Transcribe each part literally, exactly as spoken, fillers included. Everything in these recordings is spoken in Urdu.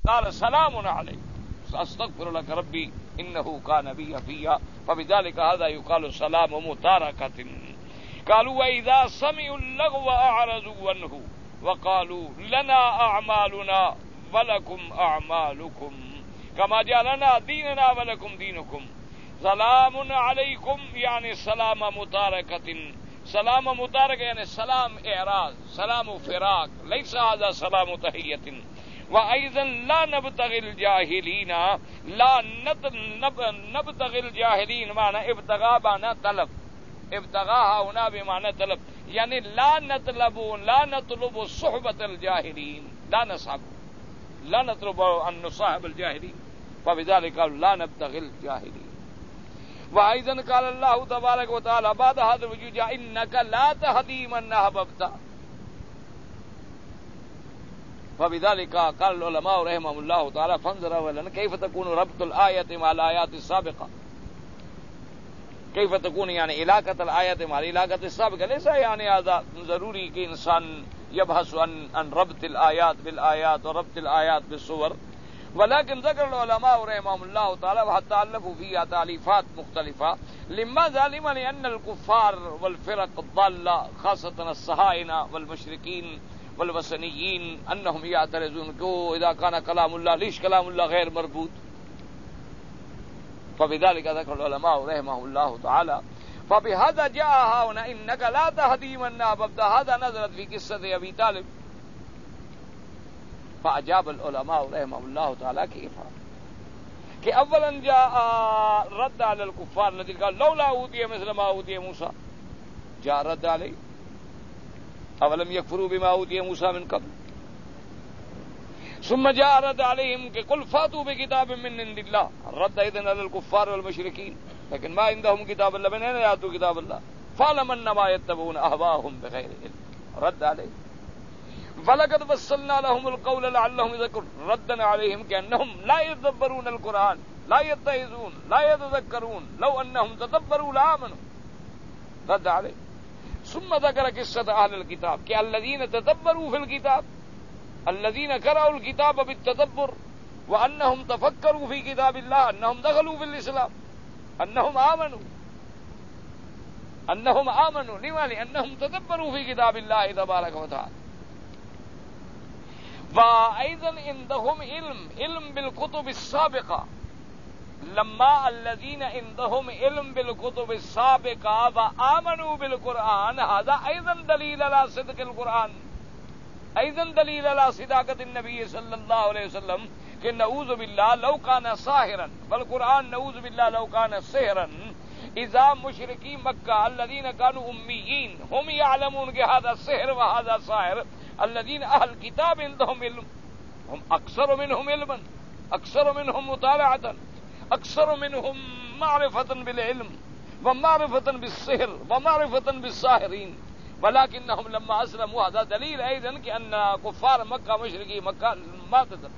قال سلام علیکم استغفر لك ربي انه كان بي حفيا فبذلك هذا يقال سلام متاركة. قالوا واذا سمعوا اللغو اعرضوا عنه وقالوا لنا اعمالنا ولكم اعمالكم كما جعلنا ديننا ولكم دينكم. سلام علیکم یعنی سلام متارکة، سلام متارکة یعنی سلام اعراض، سلام فراق، ليس هذا سلام تحیة. وأيضا لا نبتغي الجاهلين، لا نبتغي الجاهلين معنى ابتغاء معنى طلب، ابتغاء هنا بمعنى طلب، يعني لا نطلب لا نطلب صحبة الجاهلين، لا نصحب لا نطلب أن نصاحب الجاهلين، فبذلك لا نبتغي الجاهلين. وأيضا قال الله تبارك وتعالى بعد هذا الوجود إنك لا تهدي من أحببت. فبذلك قال العلماء رحمهم الله تعالى فانظر أولا كيف تكون ربط الآية مع الآيات السابقة، كيف تكون يعني علاقة الآية مع العلاقة السابقة. ليس يعني هذا ضروري کہ انسان يبحث عن عن ربط الآيات بالآيات وربط الآيات بالصور، ولكن ذكر العلماء رحمهم الله تعالى وحتى ألفوا فيها تأليفات مختلفة. لماذا؟ لما لأن الكفار والفرق الضالة خاصة الصهاينة والمشركين والوثنيين انهم يعترضون کہ اذا كان كلام الله ليش كلام الله غير مربوط. فبذلك ذكر العلماء رحمه الله تعالى فبهذا جاء هنا انك لا تهدي من احببت. هذا نزلت في قصة ابي طالب. فاجاب العلماء رحمهم الله تعالى كيف کہ اولا جاء رد على الكفار الذين قال لولا اوتي مثل ما اوتي موسى، جاء رد عليه اولم يكفروا بما اوتي موسى من قبل. ثم جاء رد عليهم کہ قل فاتوا بكتاب من عند الله، رد اذن على الكفار والمشركين، لیکن ما عندهم كتاب الله من اين ياتوا كتاب الله فاعلم انما يتبعون اهواءهم بغير علم، رد عليه. ولقد وصلنا لهم القول لعلهم يذكرون، ردا عليهم كأنهم لا يتدبرون القرآن لا يتعظون لا يتذكرون لو انهم تدبروا لآمنوا، رد عليه. ثم ذكر قصة أهل الكتاب کہ الذين تدبروا في الكتاب، الذين قرأوا الكتاب بالتدبر، وأنهم تفكروا في كتاب الله، أنهم دخلوا في الإسلام، أنهم آمنوا أنهم آمنوا لما؟ لأنهم تدبروا في كتاب الله تبارك وتعالى. وأيضا عندهم علم علم بالكتب السابقة، لما الذين عندهم علم بالكتب السابقة وآمنوا بالقرآن، هذا أيضا دليل على صدق القرآن، أيضا دليل على صداقة النبي صلى الله عليه وسلم کہ نعوذ بالله لو كان ساحرا، فالقرآن نعوذ بالله لو كان سحرا. إذا مشركي مكة الذين كانوا أميين هم يعلمون کہ هذا سحر وهذا ساحر، الذين أهل الكتاب عندهم علم، هم أكثر منهم علما، أكثر منهم مطالعة، أكثر منهم معرفة بالعلم ومعرفة بالسحر ومعرفة بالساحرين، ولكنهم لما أسلموا. هذا دليل أيضا كأن كفار مكة مشركي مكة ما تدبر.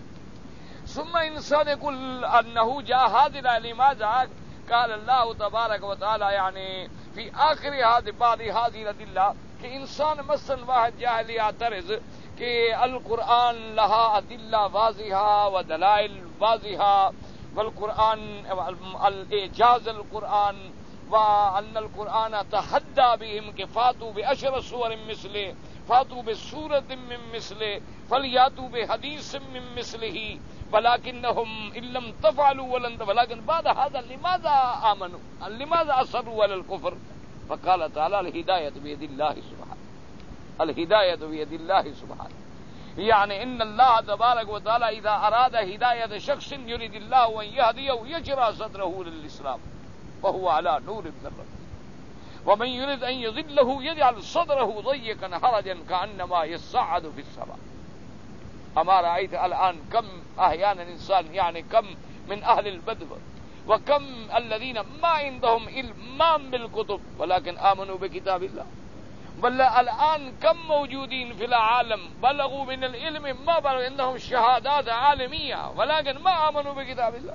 ثم إنسان يقول أنه جاء هذا لماذا؟ قال الله تبارك وتعالى يعني في آخر هذه بعض هذه الأدلة کہ انسان مثلا واحد جاہل يعترض کہ القرآن لها أدلة واضحة ودلائل واضحة، والقرآن الإعجاز القرآن، وأن القرآن تحدى بهم کہ فاتوا بعشر سور مثله، فاتوا بسورة من مثله، فلياتوا بحديث من مثله، ولكنهم إن لم تفعلوا ولن، ولكن بعد هذا لماذا آمنوا؟ لماذا أصروا على الكفر؟ فقال تعالى الهداية بيد الله سبحانه، الهداية بيد الله سبحانه. يعني إن الله تبارك وتعالى إذا أراد هداية شخص يريد الله أن يهديه يجرى صدره للإسلام وهو على نور من ربه، ومن يريد أن يضله يجعل صدره ضيقا حرجا كأنما يصعد في السماء. أما رأيت الآن كم أحيانا إنسان يعني كم من أهل البدو وكم الذين ما عندهم علم ما بالكتب ولكن آمنوا بكتاب الله، بل الآن كم موجودين في العالم بلغوا من العلم ما بلغوا، عندهم شهادات عالمية ولكن ما آمنوا بكتاب الله.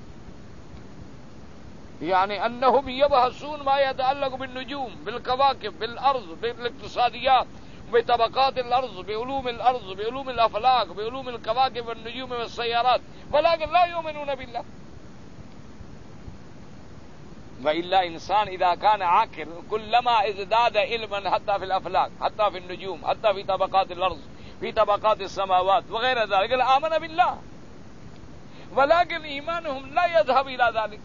يعني أنهم يبحثون ما يتعلق بالنجوم بالكواكب بالأرض بالاقتصاديات بطبقات الأرض بعلوم الأرض بعلوم الأفلاك بعلوم الكواكب والنجوم والسيارات ولكن لا يؤمنون بالله. وإلا إنسان إذا كان عاقل كلما ازداد علما حتى في الأفلاك حتى في النجوم حتى في طبقات الأرض في طبقات السماوات وغير ذلك آمن بالله، ولكن إيمانهم لا يذهب إلى ذلك.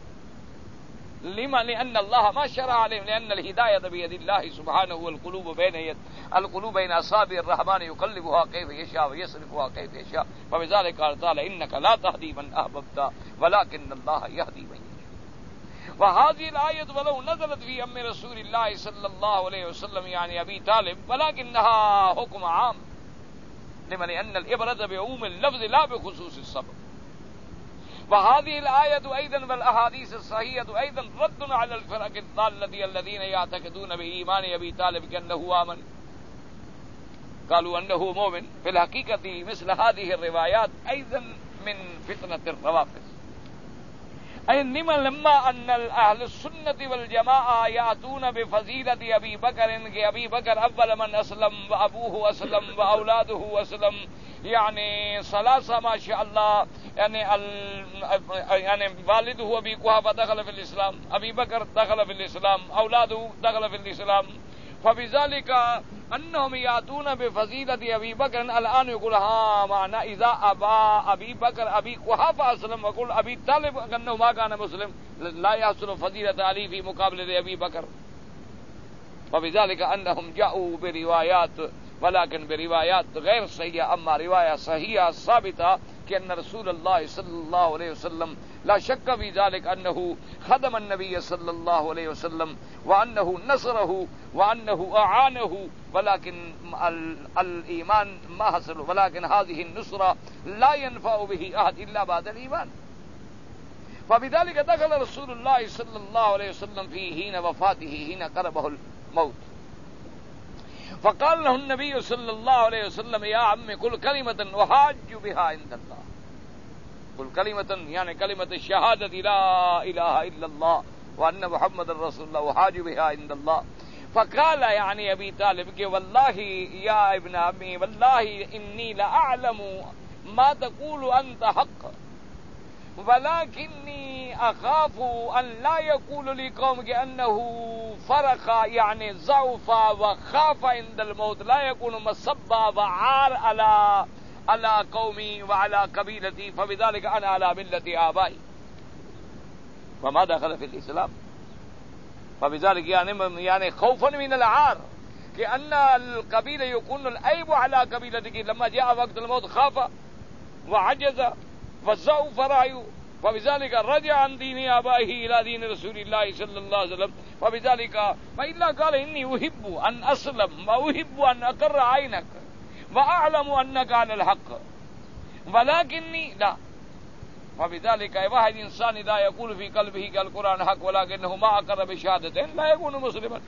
لما؟ لأن الله ما شرع عليهم، لأن الهداية بيد الله سبحانه والقلوب بين يد القلوب بين أصابع الرحمن يقلبها كيف يشاء ويصرفها كيف يشاء. فبذلك قال تعالى إنك لا تهدي من أحببت ولكن الله يهدي من يشاء. وهذه الآية ولو نزلت في أم رسول الله صلى الله عليه وسلم يعني أبي طالب ولكنها حكم عام. لما؟ لأن العبرة بعموم اللفظ لا بخصوص السبب. وهذه الآية أيضا والأحاديث الصحيحة أيضا رد على الفرق الضالة الذين يعتقدون بإيمان أبي طالب كأنه آمن، قالوا أنه مؤمن. في الحقيقة مثل هذه الروايات أيضا من فتنة الروافض. أي إنما لما أن أهل السنة والجماعة يأتون بفضيلة أبي بكر كأبي بكر أول من أسلم وأبوه أسلم وأولاده أسلم، يعني ثلاثة ما شاء الله، يعني ال... يعني والده أبي قحافة دخل في الإسلام، أبي بكر دخل في الإسلام، أولاده دخل في الإسلام. فبذلك أنهم يأتون بفضيلة أبي بكر الآن يقول ها معنى إذا أبا أبي بكر أبي قحافة أسلم وقل أبي طالب أنه ما كان مسلم لا يحصل فضيلة علي في مقابلة أبي بكر. وبذلك أنهم جاءوا بروايات ولكن بروايات غير صحيحة. أما رواية صحيحة ثابتة كأن رسول الله صلى الله عليه وسلم لا شك في ذلك أنه خدم النبي صلى الله عليه وسلم وأنه نصره وأنه أعانه، ولكن الإيمان ما حصل، ولكن هذه النصرة لا ينفع به أحد إلا بعد الإيمان. فبذلك دخل رسول الله صلى الله عليه وسلم في حين وفاته حين قربه الموت، فقال له النبي صلى الله عليه وسلم يا عم قل كلمة أحاج بها عند الله، قل كلمة يعني كلمة الشهادة لا إله إلا الله وأن محمد رسول الله أحاج بها عند الله. فقال يعني أبي طالب والله يا ابن عمي والله إني لأعلم ما تقول أنت حق، ولكني أخاف أن لا يقول لي قومك أنه فرق يعني ضعف وخاف عند الموت، لا يكون مصبا وعار على على قومي وعلى قبيلتي، فبذلك أنا على ملة آبائي وما دخل في الإسلام. فبذلك يعني يعني خوفا من العار، كأن القبيلة يكون العيب على قبيلتك، لما جاء وقت الموت خاف وعجز فضعف رأيه، فبذلك رجع عن دين آبائه إلى دين رسول الله صلى الله عليه وسلم. فبذلك فإلا قال إني أحب أن أسلم وأحب أن أقر عينك وأعلم أنك على الحق ولكني لا. فبذلك واحد إنسان إذا يقول في قلبه كالقرآن حق ولكنه ما أقر بشهادتين لا يكون مسلما،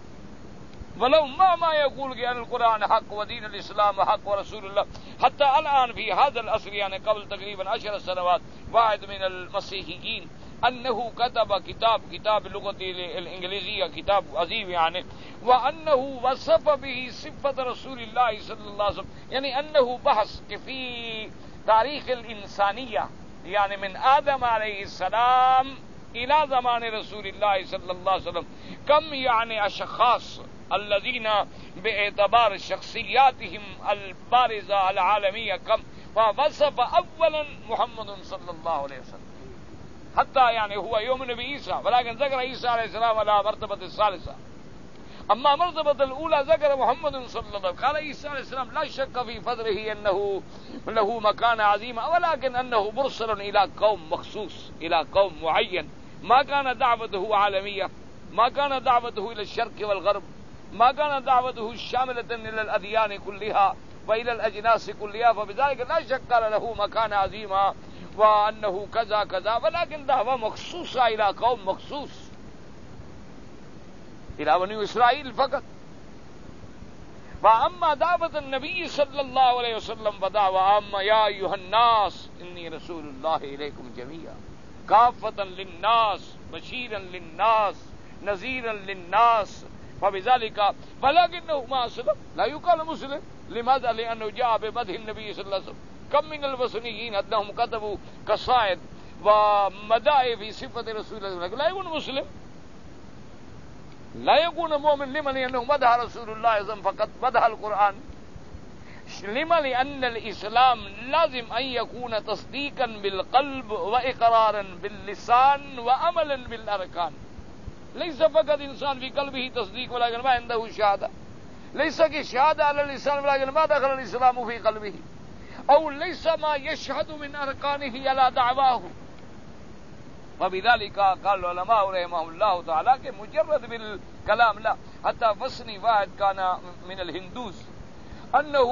ولو ما ما يقول أن القرآن حق ودين الإسلام حق ورسول الله. حتى الآن في هذا العصر يعني قبل تقريبا عشر سنوات واحد من المسيحيين أنه كتب كتاب كتاب اللغة الإنجليزية كتاب عظيم يعني، وأنه وصف به صفة رسول الله صلى الله عليه وسلم، يعني أنه بحث في تاريخ الإنسانية يعني من آدم عليه السلام إلى زمان رسول الله صلى الله عليه وسلم كم يعني أشخاص الذين باعتبار شخصياتهم البارزة العالمية كم، فوصف أولا محمد صلى الله عليه وسلم، حتى يعني هو يؤمن بعيسى ولكن ذكر عيسى عليه السلام على مرتبة الثالثة. أما مرتبة الأولى ذكر محمد صلى الله عليه وسلم. قال عيسى عليه السلام لا شك في فضله أنه له مكانة عظيمة، ولكن أنه مرسل إلى قوم مخصوص إلى قوم معين، ما كان دعوته عالمية، ما كان دعوته إلى الشرق والغرب، ما كان دعوته شاملة إلى الأديان كلها وإلى الأجناس كلها. فبذلك لا شك له مكانة عظيمة وأنه كذا كذا، ولكن دعوة مخصوصة إلى قوم مخصوص إلى بني إسرائيل فقط. وأما دعوة النبي صلى الله عليه وسلم فدعوة أما يا أيها الناس إني رسول الله إليكم جميعا كافة للناس بشيرا للناس نذيرا للناس فبذلك ولكنه ما أسلم لا يقال مسلم. لماذا؟ لأنه جاء بمدح النبي صلى الله عليه وسلم. كم من الوثنيين أنهم كتبوا قصائد ومدائح في صفة رسول الله لا يكون مسلم، لا يكون مؤمن. لما؟ لأنه مدح رسول الله صلى الله عليه وسلم فقط، مدح القرآن. لما؟ لأن الإسلام لازم أن يكون تصديقا بالقلب وإقرارا باللسان وعملا بالأركان. ليس فقط إنسان في قلبه تصديق ولكن ما عنده شهادة. ليس كشهادة على اللسان ولكن ما دخل الإسلام في قلبه، أو ليس ما يشهد من أركانه على دعواه. وبذلك قال العلماء رحمهم الله تعالى کہ مجرد بالكلام لا. حتى فصني واحد كان من الهندوس أنه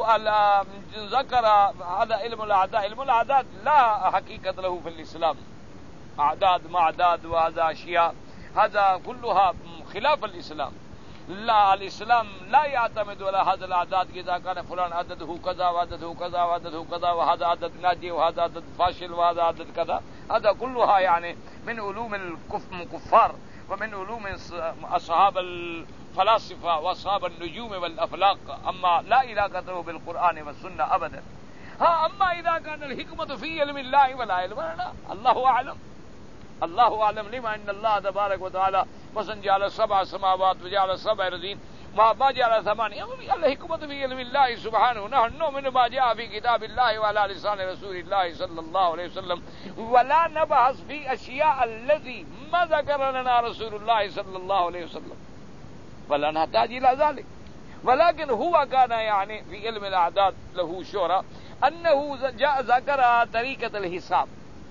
ذكر هذا علم الأعداد. علم الأعداد لا حقيقة له في الإسلام، أعداد ما أعداد وهذا أشياء هذا كلها خلاف الإسلام. لا، الإسلام لا يعتمد على هذا الأعداد إذا كان فلان عدده كذا وعدده كذا وعدده كذا وهذا عدد ناجي وهذا عدد فاشل وهذا عدد كذا. هذا كلها يعني من علوم الكفار ومن علوم أصحاب الفلاسفة وأصحاب النجوم والأفلاق، أما لا علاقة له بالقرآن والسنة أبدا. ها، أما إذا كان الحكمة في علم الله ولا علم لا، الله أعلم. الله أعلم. لما أن الله تبارك وتعالى مثلا جعل سبع سماوات وجعل سبع أرضين ما ما جعل ثمانية. الحكمة في علم الله سبحانه. نحن نؤمن ما جاء في كتاب الله وعلى لسان رسول الله صلى الله عليه وسلم، ولا نبحث في أشياء الذي ما ذكر لنا رسول الله صلى الله عليه وسلم، ولا نحتاج إلى ذلك. ولكن هو كان يعني في علم الأعداد له شهرة أنه جاء ذكر طريقة الحساب.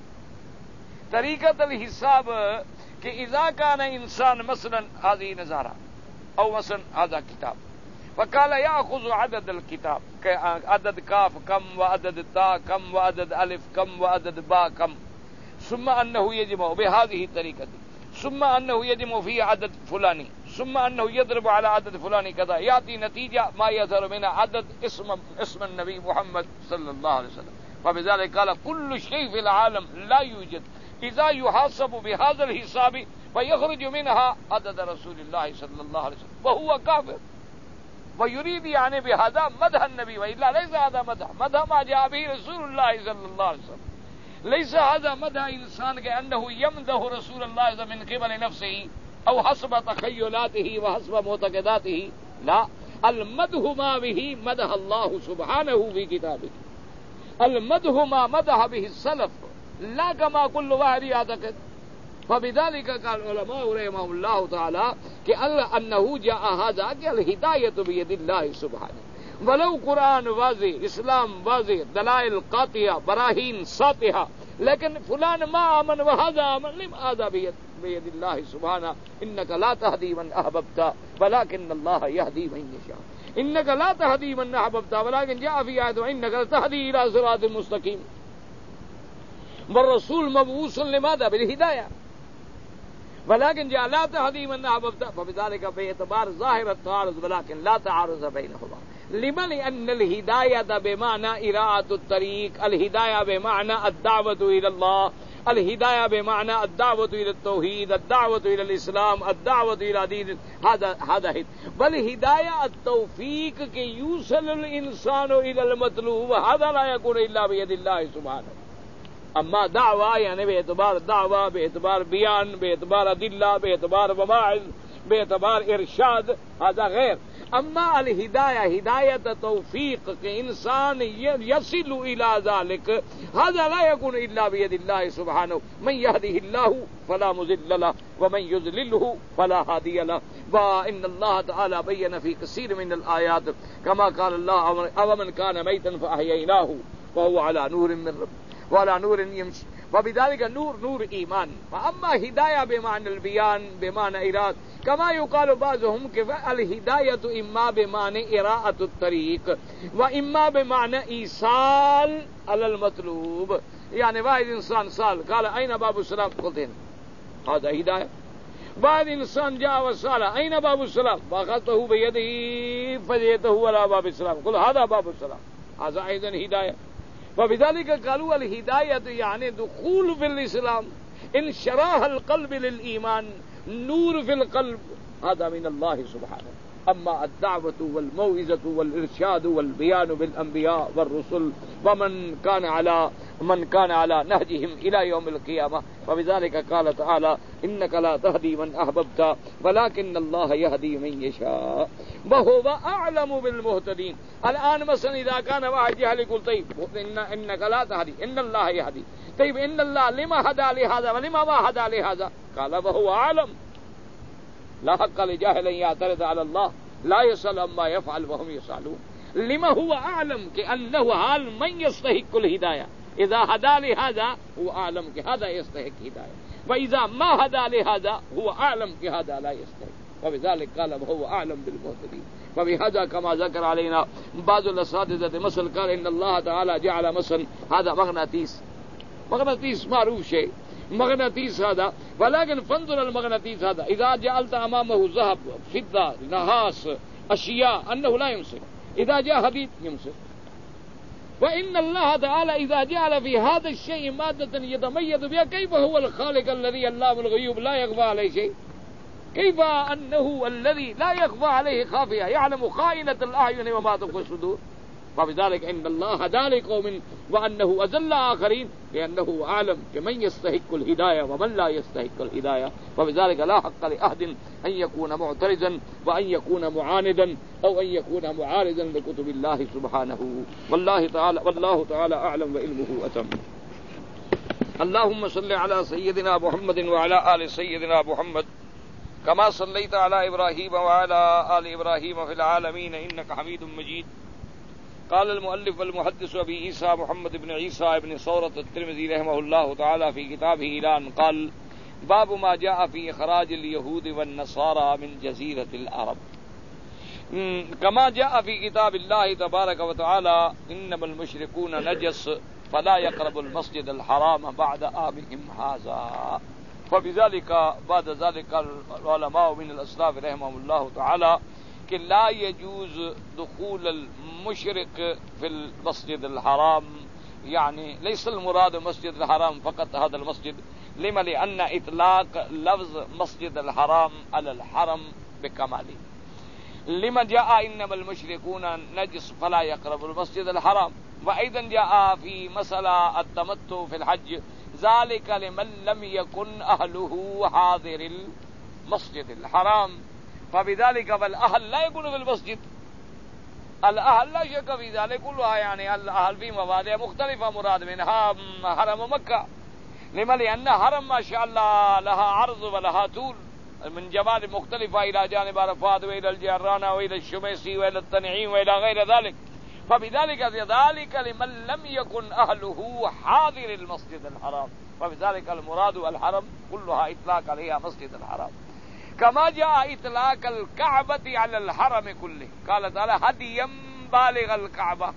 طريقة الحساب کہ اذا كان انسان مثلا هذه نظارة او مثلا هذا كتاب وقال يأخذ عدد الكتاب، عدد كاف كم وعدد تاء كم وعدد ألف كم وعدد باء كم، ثم أنه يجمع بهذه الطريقة، ثم أنه يجمع فيه عدد فلاني، ثم أنه يضرب على عدد فلاني كذا، يأتي نتيجة ما يظهر منها عدد اسم اسم النبي محمد صلى الله عليه وسلم. وبذلك قال كل شيء في العالم لا يوجد إذا يحاسب بهذا الحساب ويخرج منها عدد رسول الله صلى الله عليه وسلم وهو كافر. ويريد يعني بهذا مدح النبي، وإلا ليس هذا مدح. مدح ما جاء به رسول الله صلى الله عليه وسلم. ليس هذا مدح إنسان كأنه يمدح رسول الله من قبل نفسه أو حسب تخيلاته وحسب معتقداته. لا، المدح ما به مدح الله سبحانه في كتابه. المدح ما مدح به السلف، لا كما كل واحد يعتقد. فبذلك قال العلماء رحمهم الله تعالى کہ انه جاء هذا کہ الہدایت بید اللہ سبحانہ. ولو قرآن واضح، اسلام واضح، دلائل قاطعہ، براہین ساطعہ، لیکن فلان ما آمن وهذا آمن، لم هذا بید اللہ سبحانہ. انك لا تهدي من احببت ولكن الله يهدي من يشاء. انك لا تهدي من احببت ولكن جاء في آیت انك تهدي الى صراط مستقیم. والرسول مبعوث لماذا؟ بالهداية. ولكن جاء لا تهدي من أحببت، فبذلك باعتبار ظاهر التعارض ولكن لا تعارض بينهما. لما؟ لأن الهداية بمعنى إراءة الطريق، الهداية بمعنى الدعوة إلى الله، الهداية بمعنى الدعوة إلى التوحيد، الدعوة إلى الإسلام، الدعوة إلى دين. هذا هذا هد. بل هداية التوفيق كي يوصل الإنسان إلى المطلوب، هذا لا يكون إلا بيد الله سبحانه. اما دعوة يعني باعتبار دعوة، باعتبار بیان، باعتبار ادلہ، باعتبار مواعظ، باعتبار ارشاد، هذا غير. اما الهداية هداية توفيق کہ انسان يصل الى ذلك، هذا لا يكون الا بيد الله سبحانه. من يهده الله فلا مضل له ومن يضلله فلا هادي له. وان الله تعالى بين في كثير من الآيات كما قال الله أومن كان ميتا فأحييناه وهو على نور من ربه وعلى نور يمشي. وبذلك نور نور ایمان. فاما ہدایہ بمعنى البيان بمعنى إراد، كما يقال بعضهم کہ الہدایۃ اما بمعنى إراءة الطريق واما بمعنى ایصال على المطلوب. يعني واحد انسان سال قال اين باب السلام، قلت هنا، هذا هداية. بعد انسان جاء وسال اين باب السلام، فاخذته بيده فجئته على باب السلام، قل هذا باب السلام، هذا ايضا هداية. وبذلك قالوا الهداية يعني دخول في الإسلام، انشراح القلب للإيمان، نور في القلب، هذا من الله سبحانه. أما الدعوة والموعظة والإرشاد والبيان بالأنبياء والرسل ومن كان على من كان على نهجهم إلى يوم القيامة، وبذلك قال تعالى إنك لا تهدي من أحببت ولكن الله يهدي من يشاء وهو أعلم بالمهتدين. الآن مثلا إذا كان واحد جهل يقول طيب إن إنك لا تهدي إن الله يهدي، طيب إن الله لما هدى لهذا ولما ما هدى لهذا؟ قال وهو أعلم. لا حق لجاهل أن يعترض على الله لا يسأل عما يفعل وهم يسألون. لما هو أعلم كأنه حال من يستحق الهداية، إذا هدى لهذا هو أعلم كهذا يستحق هداية، وإذا ما هدى لهذا هو أعلم كهذا لا يستحق، وبذلك قال وهو أعلم بالمهتدين. وبهذا كما ذكر علينا بعض الأساتذة مثل قال إن الله تعالى جعل مثلا هذا مغناطيس، مغناطيس معروف شيء مغناطيس هذا، ولكن فانظر المغناطيس هذا إذا جعلت أمامه ذهب فضة نحاس أشياء أنه لا يمسك، إذا جاء حديد يمسك. وإن الله تعالى إذا جعل في هذا الشيء مادة يتميز بها، كيف هو الخالق الذي علام الغيوب لا يخفى عليه شيء؟ كيف أنه الذي لا يخفى عليه خافية يعلم خائنة الأعين وما تخفي الصدور؟ وبذلك إن الله هدى لقوم وأنه أذل آخرين لأنه أعلم بمن يستحق الهداية ومن لا يستحق الهداية. وبذلك لا حق لأحد أن يكون معترضا وأن يكون معاندا أو أن يكون معارضا لكتب الله سبحانه. والله تعالى والله تعالى أعلم وعلمه أتم. اللهم صل على سيدنا محمد وعلى آل سيدنا محمد كما صليت على إبراهيم وعلى آل إبراهيم في العالمين إنك حميد مجيد. قال المؤلف والمحدث أبي عيسى محمد بن عيسى بن ثورة الترمذي رحمه الله تعالى في كتابه إعلان قال باب ما جاء في إخراج اليهود والنصارى من جزيرة العرب. كما جاء في كتاب الله تبارك وتعالى إنما المشركون نجس فلا يقربوا المسجد الحرام بعد عامهم هذا. فبذلك بعد ذلك العلماء من الأسلاف رحمهم الله تعالى کہ لا يجوز دخول المشرك في المسجد الحرام، يعني ليس المراد مسجد الحرام فقط هذا المسجد، لما لأن إطلاق لفظ مسجد الحرام على الحرم بكماله. لما جاء إنما المشركون نجس فلا يقربوا المسجد الحرام، وأيضا جاء في مسألة التمتع في الحج ذلك لمن لم يكن أهله حاضر المسجد الحرام. فبذلك فالأهل لا يكون في المسجد، الأهل لا شك في ذلك كلها، يعني الأهل في مواضع مختلفة مراد منها حرم مكة، لما لأن حرم ما شاء الله لها عرض ولها طول من جمال مختلفة إلى جانب عرفات وإلى الجيرانة وإلى الشميسي وإلى التنعيم وإلى غير ذلك. فبذلك ذلك لمن لم يكن أهله حاضر المسجد الحرام، فبذلك المراد الحرم كلها إطلاق عليها مسجد الحرام. كما جاء إطلاق الكعبة على الحرم كله، قال تعالى هديا بالغ الكعبة،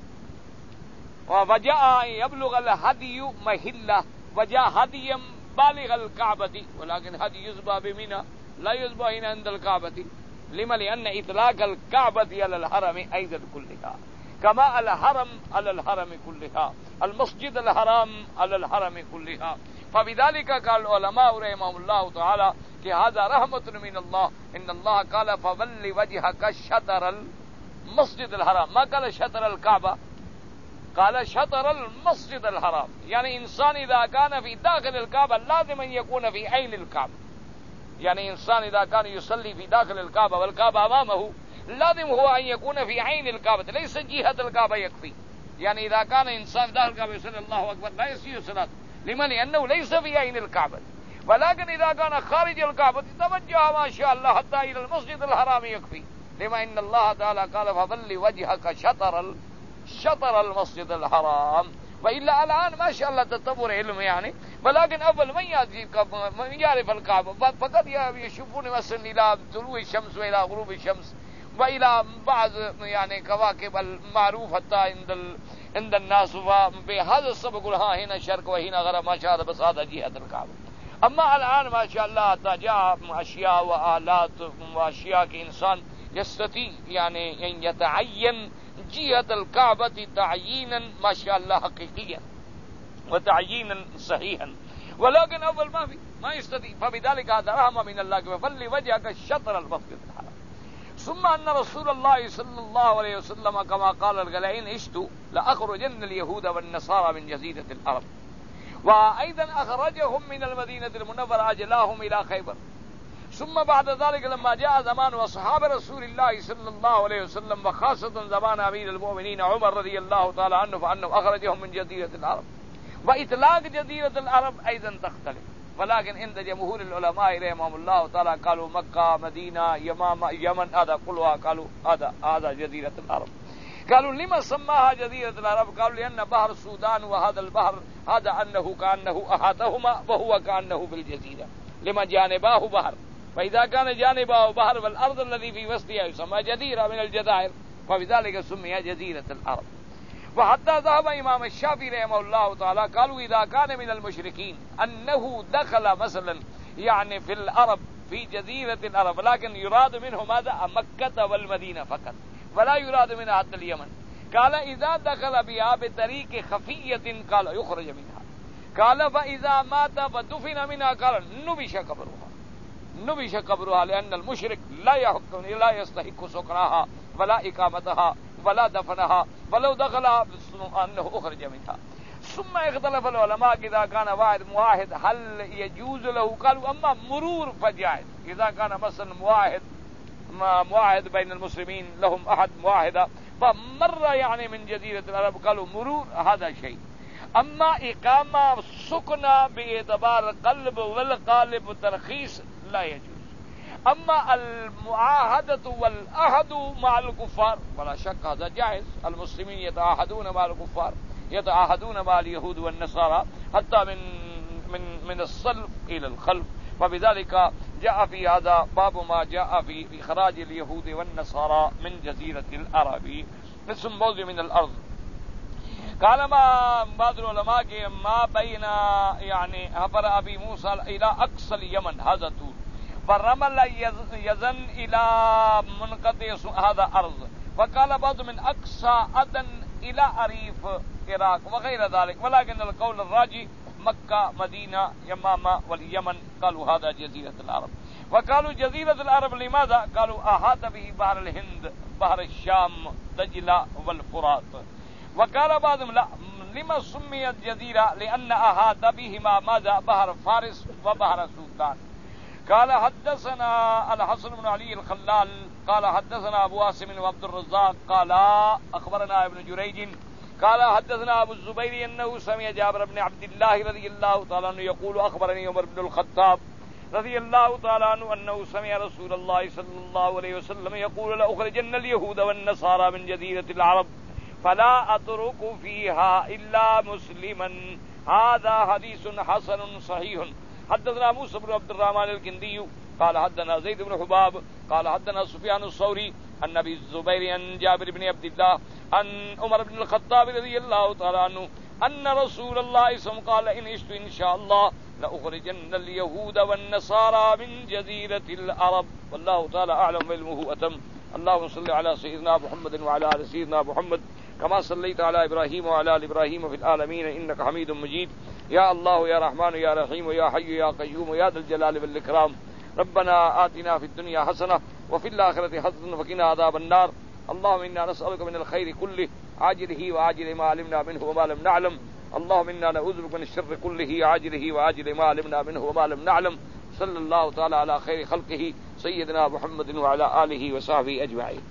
وجاء يبلغ الهدي محله، وجاء هديا بالغ الكعبة، ولكن هدي يذبح بمنى لا يذبح هنا عند الكعبة، لما لأن إطلاق الكعبة على الحرم أيضا كلها، كما الحرم على الحرم كلها، المسجد الحرام على الحرم كلها. فبذلك قال العلماء رحمهم الله تعالى کہ هذا رحمة من الله، إن الله قال فول وجهك شطر المسجد الحرام، ما قال شطر الكعبة، قال شطر المسجد الحرام، يعني إنسان إذا كان في داخل الكعبة لازم أن يكون في عين الكعبة، يعني إنسان إذا كان يصلي في داخل الكعبة والكعبة أمامه لازم هو أن يكون في عين الكعبة، ليس جهة الكعبة يكفي. يعني إذا كان إنسان داخل الكعبة يصلي الله أكبر لا يصير صلاة، لمن لأنه ليس في عين الكعبة. ولكن إذا كان خارج الكعبة توجه ما شاء الله حتى إلى المسجد الحرام يكفي، لما إن الله تعالى قال فظل وجهك شطر شطر المسجد الحرام. وإلا الآن ما شاء الله تطور علم يعني، ولكن أول من من يعرف الكعبة فقط يشوفون مثلا إلى طلوع الشمس وإلى غروب الشمس وإلى بعض يعني كواكب المعروف حتى عند ال... عند الناس، وبهذا السبب يقول ها هنا شرق وهنا غرب ما شاء الله، بس هذا جهة الكعبة. أما الآن ما شاء الله تجاه أشياء وآلات وأشياء كإنسان يستطيع يعني أن يتعين جهة الكعبة تعيينا ما شاء الله حقيقيا وتعيينا صحيحا. ولكن اول ما في ما يستطيع، فبذلك هذا رحمة من الله فولي وجهك شطر المسجد الحرام. ثم ان رسول الله صلى الله عليه وسلم كما قال لئن عشت لاخرجن اليهود والنصارى من جزيرة العرب، وايضا اخرجهم من المدينة المنورة اجلاهم الى خيبر. ثم بعد ذلك لما جاء زمان واصحاب رسول الله صلى الله عليه وسلم وخاصة زمان امير المؤمنين عمر رضي الله تعالى عنه فانه اخرجهم من جزيرة العرب. واطلاق جزيرة العرب ايضا تختلف، ولكن عند جمهور العلماء رحمهم الله تعالى قالوا مكة مدينة يمامة يمن هذا كلها قالوا هذا هذا جزيرة العرب. قالوا لما سماها جزيرة العرب؟ قالوا لأن بحر السودان وهذا البحر هذا أنه كأنه أحاطهما وهو كأنه بالجزيرة لما جانباه بحر، فإذا كان جانباه بحر والأرض الذي في وسطها يسمى جزيرة من الجزائر، فبذلك سمي جزيرة العرب. وحتى ذهب إمام الشافعي رحمه الله تعالى قالوا إذا كان من المشركين أنه دخل مثلا يعني في العرب في جزيرة العرب، لكن يراد منه ماذا؟ مكة والمدينة فقط، ولا يراد منها حتى اليمن. قال إذا دخل بها بطريق خفية قال يخرج منها. قال فإذا مات فدفن منها قال نبش قبرها، نبش قبرها، لأن المشرك لا يحق لا يستحق سكنها ولا إقامتها ولا دفنها، ولو دخلها أنه أخرج منها. ثم اختلف العلماء إذا كان واحد مواحد هل يجوز له؟ قالوا أما مرور فجائز، إذا كان مثلا مواحد مواحد بين المسلمين لهم أحد مواحدة فمر يعني من جزيرة العرب قالوا مرور هذا شيء. أما إقامة سكنة باعتبار القلب والقالب والترخيص لا يجوز. أما المعاهدة والعهد مع الكفار ولا شك هذا جائز، المسلمين يتعاهدون مع الكفار، يتعاهدون مع اليهود والنصارى حتى من من من السلف إلى الخلف، وبذلك جاء في هذا باب ما جاء في إخراج اليهود والنصارى من جزيرة العرب مثل موضع من الأرض. قال ما بعض العلماء ما بين يعني هفر أبي موسى إلى أقصى اليمن هذا طول، فرمل يزن إلى منقطع هذا أرض، وقال بعض من أقصى عدن إلى عريف العراق وغير ذلك، ولكن القول الراجي مكة مدينة يمامة واليمن قالوا هذا جزيرة العرب. وقالوا جزيرة العرب لماذا؟ قالوا أحاط به بحر الهند بحر الشام دجلة والفرات. وقال بعضهم لا، لما سميت جزيرة؟ لأن أحاط بهما ماذا؟ بحر فارس وبحر السودان. قال حدثنا الحسن بن علي الخلال قال حدثنا أبو عاصم وعبد الرزاق قال أخبرنا ابن جريج قال حدثنا أبو الزبير أنه سمع جابر بن عبد الله رضي الله تعالى عنه يقول أخبرني عمر بن الخطاب رضي الله تعالى عنه أنه سمع رسول الله صلى الله عليه وسلم يقول لأخرجن اليهود والنصارى من جزيرة العرب فلا أترك فيها إلا مسلما. هذا حديث حسن صحيح. حدثنا موسى بن عبد الرحمن الكندي قال حدثنا زيد بن حباب قال حدثنا سفيان الثوري عن ابي الزبير عن جابر بن عبد الله عن عمر بن الخطاب رضي الله تعالى عنه ان رسول الله صلى الله عليه وسلم قال ان عشت ان شاء الله لاخرجن اليهود والنصارى من جزيرة العرب. والله تعالى اعلم علمه اتم. اللهم صل على سيدنا محمد وعلى ال سيدنا محمد كما صليت على ابراهيم وعلى ال ابراهيم في العالمين انك حميد مجيد. يا الله يا رحمن يا رحيم يا حي يا قيوم يا ذا الجلال والاكرام. ربنا آتنا في الدنيا حسنة وفي الآخرة حسنة وقنا عذاب النار. اللهم إنا نسألك من الخير كله عاجله وآجله ما علمنا منه وما لم نعلم. اللهم إنا نعوذ بك من الشر كله عاجله وآجله ما علمنا منه وما لم نعلم. صلى الله تعالى على خير خلقه سيدنا محمد وعلى آله وصحبه أجمعين.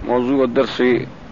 موضوع الدرس